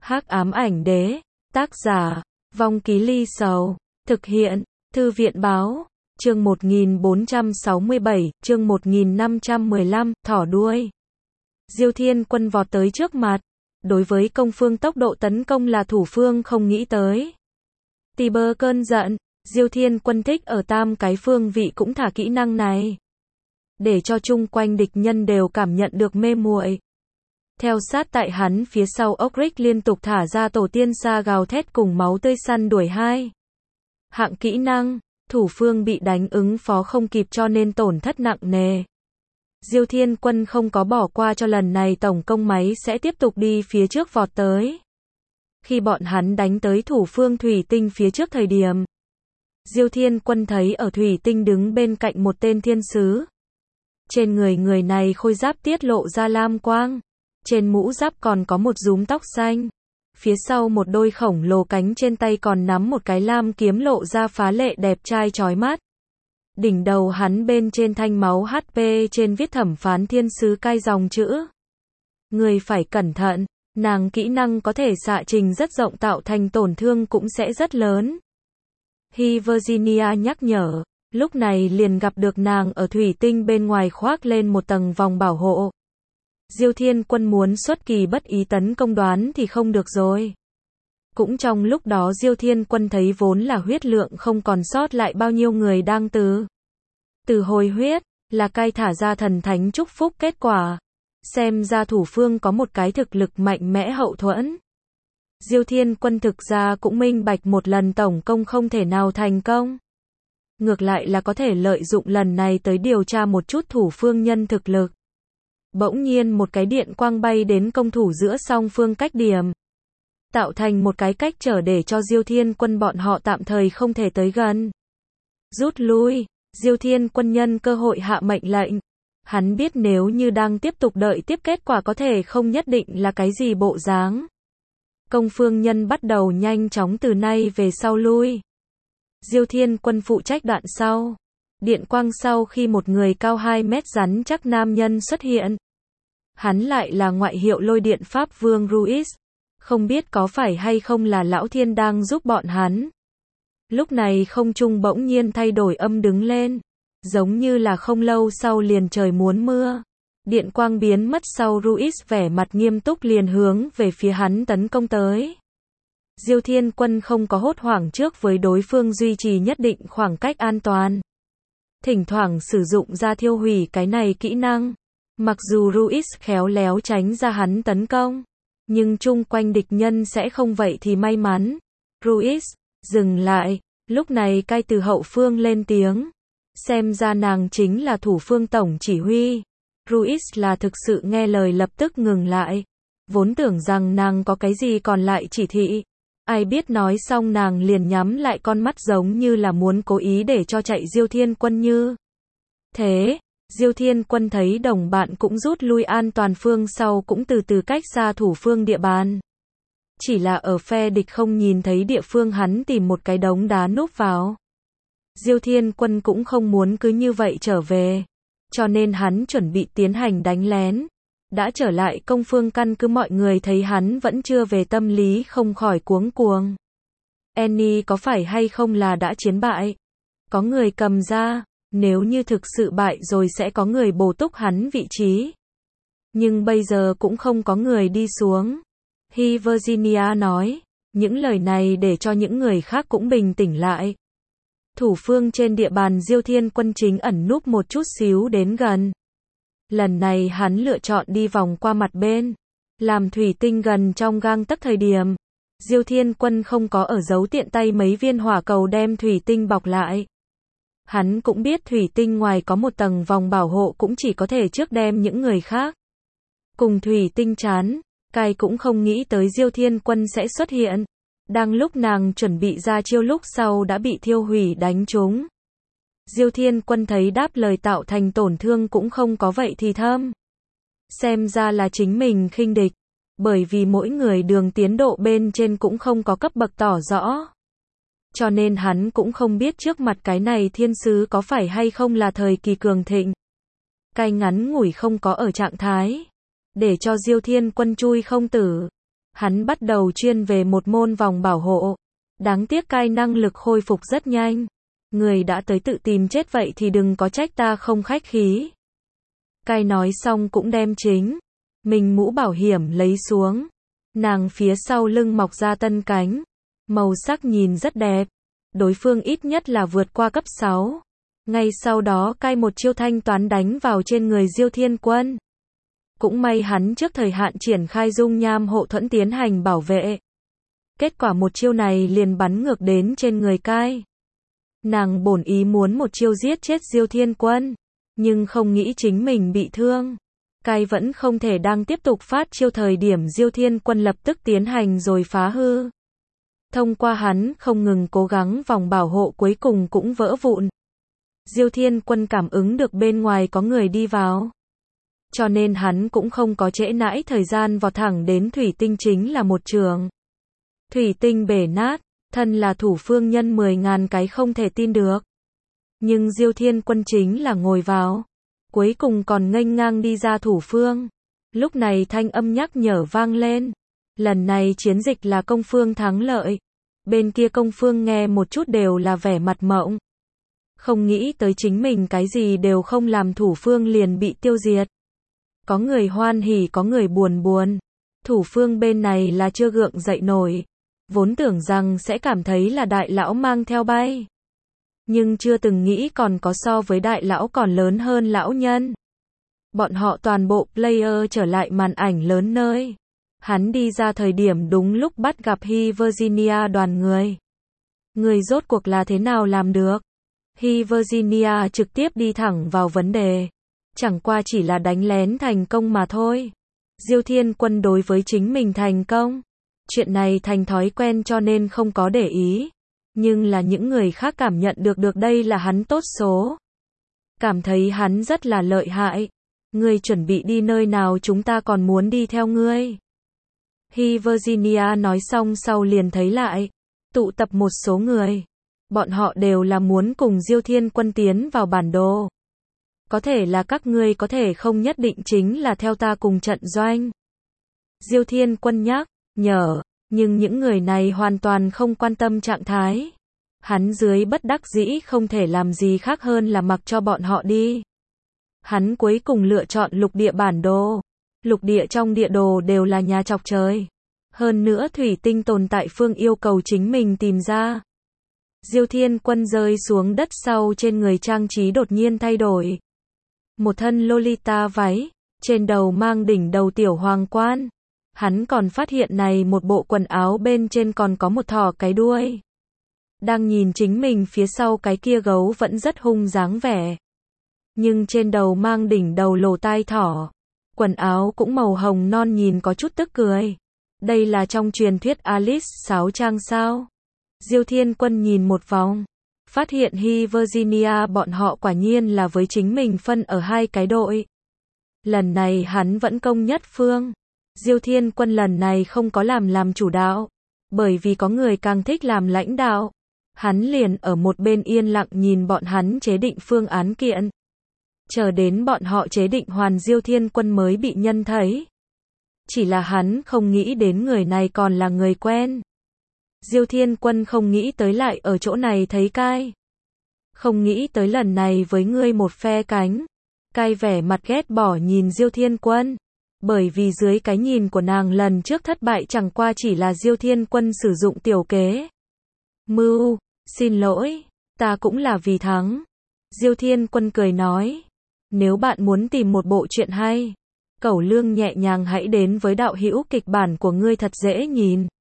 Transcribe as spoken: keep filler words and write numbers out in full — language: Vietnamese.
Hắc ám ảnh đế, tác giả, Vong Ký Ly Sầu, thực hiện, Thư viện báo, chương một nghìn bốn trăm sáu mươi bảy, chương một nghìn năm trăm mười lăm, thỏ đuôi. Diêu Thiên Quân vọt tới trước mặt, đối với công phương tốc độ tấn công là thủ phương không nghĩ tới. Tì bơ cơn giận, Diêu Thiên Quân thích ở tam cái phương vị cũng thả kỹ năng này, để cho chung quanh địch nhân đều cảm nhận được mê muội. Theo sát tại hắn phía sau, Ốc-Ric liên tục thả ra tổ tiên sa gào thét cùng máu tươi săn đuổi hai hạng kỹ năng, thủ phương bị đánh ứng phó không kịp cho nên tổn thất nặng nề. Diêu Thiên Quân không có bỏ qua cho lần này, tổng công máy sẽ tiếp tục đi phía trước vọt tới. Khi bọn hắn đánh tới thủ phương thủy tinh phía trước thời điểm, Diêu Thiên Quân thấy ở thủy tinh đứng bên cạnh một tên thiên sứ. Trên người người này khôi giáp tiết lộ ra lam quang, trên mũ giáp còn có một rúm tóc xanh. Phía sau một đôi khổng lồ cánh, trên tay còn nắm một cái lam kiếm lộ ra phá lệ đẹp trai chói mắt. Đỉnh đầu hắn bên trên thanh máu hát pê trên viết thẩm phán thiên sứ cai dòng chữ. Người phải cẩn thận, nàng kỹ năng có thể xạ trình rất rộng, tạo thành tổn thương cũng sẽ rất lớn. Hi Virginia nhắc nhở, lúc này liền gặp được nàng ở thủy tinh bên ngoài khoác lên một tầng vòng bảo hộ. Diêu Thiên Quân muốn xuất kỳ bất ý tấn công đoán thì không được rồi. Cũng trong lúc đó Diêu Thiên Quân thấy vốn là huyết lượng không còn sót lại bao nhiêu người đang từ từ hồi huyết, là cai thả ra thần thánh chúc phúc kết quả. Xem ra thủ phương có một cái thực lực mạnh mẽ hậu thuẫn. Diêu Thiên Quân thực ra cũng minh bạch một lần tổng công không thể nào thành công. Ngược lại là có thể lợi dụng lần này tới điều tra một chút thủ phương nhân thực lực. Bỗng nhiên một cái điện quang bay đến công thủ giữa song phương cách điểm, tạo thành một cái cách trở để cho Diêu Thiên Quân bọn họ tạm thời không thể tới gần. Rút lui, Diêu Thiên Quân nhân cơ hội hạ mệnh lệnh. Hắn biết nếu như đang tiếp tục đợi tiếp kết quả có thể không nhất định là cái gì bộ dáng. Công phương nhân bắt đầu nhanh chóng từ nay về sau lui. Diêu Thiên Quân phụ trách đoạn sau. Điện quang sau khi một người cao hai mét rắn chắc nam nhân xuất hiện. Hắn lại là ngoại hiệu lôi điện Pháp Vương Ruiz. Không biết có phải hay không là Lão Thiên đang giúp bọn hắn. Lúc này không trung bỗng nhiên thay đổi âm đứng lên. Giống như là không lâu sau liền trời muốn mưa. Điện quang biến mất sau, Ruiz vẻ mặt nghiêm túc liền hướng về phía hắn tấn công tới. Diêu Thiên Quân không có hốt hoảng trước với đối phương, duy trì nhất định khoảng cách an toàn. Thỉnh thoảng sử dụng ra thiêu hủy cái này kỹ năng. Mặc dù Ruiz khéo léo tránh ra hắn tấn công, nhưng chung quanh địch nhân sẽ không vậy thì may mắn. Ruiz, dừng lại. Lúc này cai từ hậu phương lên tiếng. Xem ra nàng chính là thủ phương tổng chỉ huy. Ruiz là thực sự nghe lời lập tức ngừng lại. Vốn tưởng rằng nàng có cái gì còn lại chỉ thị. Ai biết nói xong nàng liền nhắm lại con mắt giống như là muốn cố ý để cho chạy Diêu Thiên Quân như thế. Diêu Thiên Quân thấy đồng bạn cũng rút lui an toàn, phương sau cũng từ từ cách xa thủ phương địa bàn. Chỉ là ở phe địch không nhìn thấy địa phương hắn tìm một cái đống đá núp vào. Diêu Thiên Quân cũng không muốn cứ như vậy trở về, cho nên hắn chuẩn bị tiến hành đánh lén. Đã trở lại công phương căn cứ, mọi người thấy hắn vẫn chưa về tâm lý không khỏi cuống cuồng. Annie có phải hay không là đã chiến bại? Có người cầm ra, nếu như thực sự bại rồi sẽ có người bổ túc hắn vị trí. Nhưng bây giờ cũng không có người đi xuống. Hi Virginia nói, những lời này để cho những người khác cũng bình tĩnh lại. Thủ phương trên địa bàn Diêu Thiên Quân chính ẩn núp một chút xíu đến gần. Lần này hắn lựa chọn đi vòng qua mặt bên, làm thủy tinh gần trong gang tấc thời điểm. Diêu Thiên Quân không có ở giấu tiện tay mấy viên hỏa cầu đem thủy tinh bọc lại. Hắn cũng biết thủy tinh ngoài có một tầng vòng bảo hộ, cũng chỉ có thể trước đem những người khác cùng thủy tinh chán. Cai cũng không nghĩ tới Diêu Thiên Quân sẽ xuất hiện. Đang lúc nàng chuẩn bị ra chiêu, lúc sau đã bị thiêu hủy đánh trúng. Diêu Thiên Quân thấy đáp lời tạo thành tổn thương cũng không có vậy thì thơm. Xem ra là chính mình khinh địch. Bởi vì mỗi người đường tiến độ bên trên cũng không có cấp bậc tỏ rõ. Cho nên hắn cũng không biết trước mặt cái này thiên sứ có phải hay không là thời kỳ cường thịnh. Cai ngắn ngủi không có ở trạng thái. Để cho Diêu Thiên Quân chui không tử. Hắn bắt đầu chuyên về một môn vòng bảo hộ. Đáng tiếc cai năng lực khôi phục rất nhanh. Người đã tới tự tìm chết vậy thì đừng có trách ta không khách khí. Cai nói xong cũng đem chính mình mũ bảo hiểm lấy xuống. Nàng phía sau lưng mọc ra tân cánh. Màu sắc nhìn rất đẹp. Đối phương ít nhất là vượt qua cấp sáu. Ngay sau đó cai một chiêu thanh toán đánh vào trên người Diêu Thiên Quân. Cũng may hắn trước thời hạn triển khai dung nham hộ thuẫn tiến hành bảo vệ. Kết quả một chiêu này liền bắn ngược đến trên người cai. Nàng bổn ý muốn một chiêu giết chết Diêu Thiên Quân. Nhưng không nghĩ chính mình bị thương. Cai vẫn không thể đang tiếp tục phát chiêu thời điểm Diêu Thiên Quân lập tức tiến hành rồi phá hư. Thông qua hắn không ngừng cố gắng vòng bảo hộ cuối cùng cũng vỡ vụn. Diêu Thiên Quân cảm ứng được bên ngoài có người đi vào. Cho nên hắn cũng không có trễ nãi thời gian vọt thẳng đến thủy tinh chính là một trường. Thủy tinh bể nát, thân là thủ phương nhân mười ngàn cái không thể tin được. Nhưng Diêu Thiên Quân chính là ngồi vào. Cuối cùng còn nghênh ngang đi ra thủ phương. Lúc này thanh âm nhắc nhở vang lên. Lần này chiến dịch là công phương thắng lợi. Bên kia công phương nghe một chút đều là vẻ mặt mộng. Không nghĩ tới chính mình cái gì đều không làm thủ phương liền bị tiêu diệt. Có người hoan hỉ có người buồn buồn. Thủ phương bên này là chưa gượng dậy nổi. Vốn tưởng rằng sẽ cảm thấy là đại lão mang theo bay. Nhưng chưa từng nghĩ còn có so với đại lão còn lớn hơn lão nhân. Bọn họ toàn bộ player trở lại màn ảnh lớn nơi. Hắn đi ra thời điểm đúng lúc bắt gặp Hi Virginia đoàn người. Người rốt cuộc là thế nào làm được? Hi Virginia trực tiếp đi thẳng vào vấn đề. Chẳng qua chỉ là đánh lén thành công mà thôi. Diêu Thiên Quân đối với chính mình thành công. Chuyện này thành thói quen cho nên không có để ý. Nhưng là những người khác cảm nhận được được đây là hắn tốt số. Cảm thấy hắn rất là lợi hại. Ngươi chuẩn bị đi nơi nào chúng ta còn muốn đi theo ngươi. Hi Virginia nói xong sau liền thấy lại. Tụ tập một số người. Bọn họ đều là muốn cùng Diêu Thiên Quân tiến vào bản đồ. Có thể là các ngươi có thể không nhất định chính là theo ta cùng trận doanh. Diêu Thiên Quân nhắc nhở. Nhưng những người này hoàn toàn không quan tâm trạng thái. Hắn dưới bất đắc dĩ không thể làm gì khác hơn là mặc cho bọn họ đi. Hắn cuối cùng lựa chọn lục địa bản đồ. Lục địa trong địa đồ đều là nhà chọc trời. Hơn nữa thủy tinh tồn tại phương yêu cầu chính mình tìm ra. Diêu Thiên Quân rơi xuống đất sau trên người trang trí đột nhiên thay đổi. Một thân Lolita váy, trên đầu mang đỉnh đầu tiểu hoàng quan. Hắn còn phát hiện này một bộ quần áo bên trên còn có một thỏ cái đuôi. Đang nhìn chính mình phía sau cái kia gấu vẫn rất hung dáng vẻ. Nhưng trên đầu mang đỉnh đầu lỗ tai thỏ. Quần áo cũng màu hồng non nhìn có chút tức cười. Đây là trong truyền thuyết Alice sáo trang sao? Diêu Thiên Quân nhìn một vòng. Phát hiện Hi Virginia bọn họ quả nhiên là với chính mình phân ở hai cái đội. Lần này hắn vẫn công nhất phương. Diêu Thiên Quân lần này không có làm làm chủ đạo. Bởi vì có người càng thích làm lãnh đạo. Hắn liền ở một bên yên lặng nhìn bọn hắn chế định phương án kiện. Chờ đến bọn họ chế định hoàn Diêu Thiên Quân mới bị nhân thấy. Chỉ là hắn không nghĩ đến người này còn là người quen. Diêu Thiên Quân không nghĩ tới lại ở chỗ này thấy Cai. Không nghĩ tới lần này với ngươi một phe cánh. Cai vẻ mặt ghét bỏ nhìn Diêu Thiên Quân. Bởi vì dưới cái nhìn của nàng lần trước thất bại chẳng qua chỉ là Diêu Thiên Quân sử dụng tiểu kế. Mưu, xin lỗi, ta cũng là vì thắng. Diêu Thiên Quân cười nói. Nếu bạn muốn tìm một bộ truyện hay, Cẩu Lương nhẹ nhàng hãy đến với đạo hữu kịch bản của ngươi thật dễ nhìn.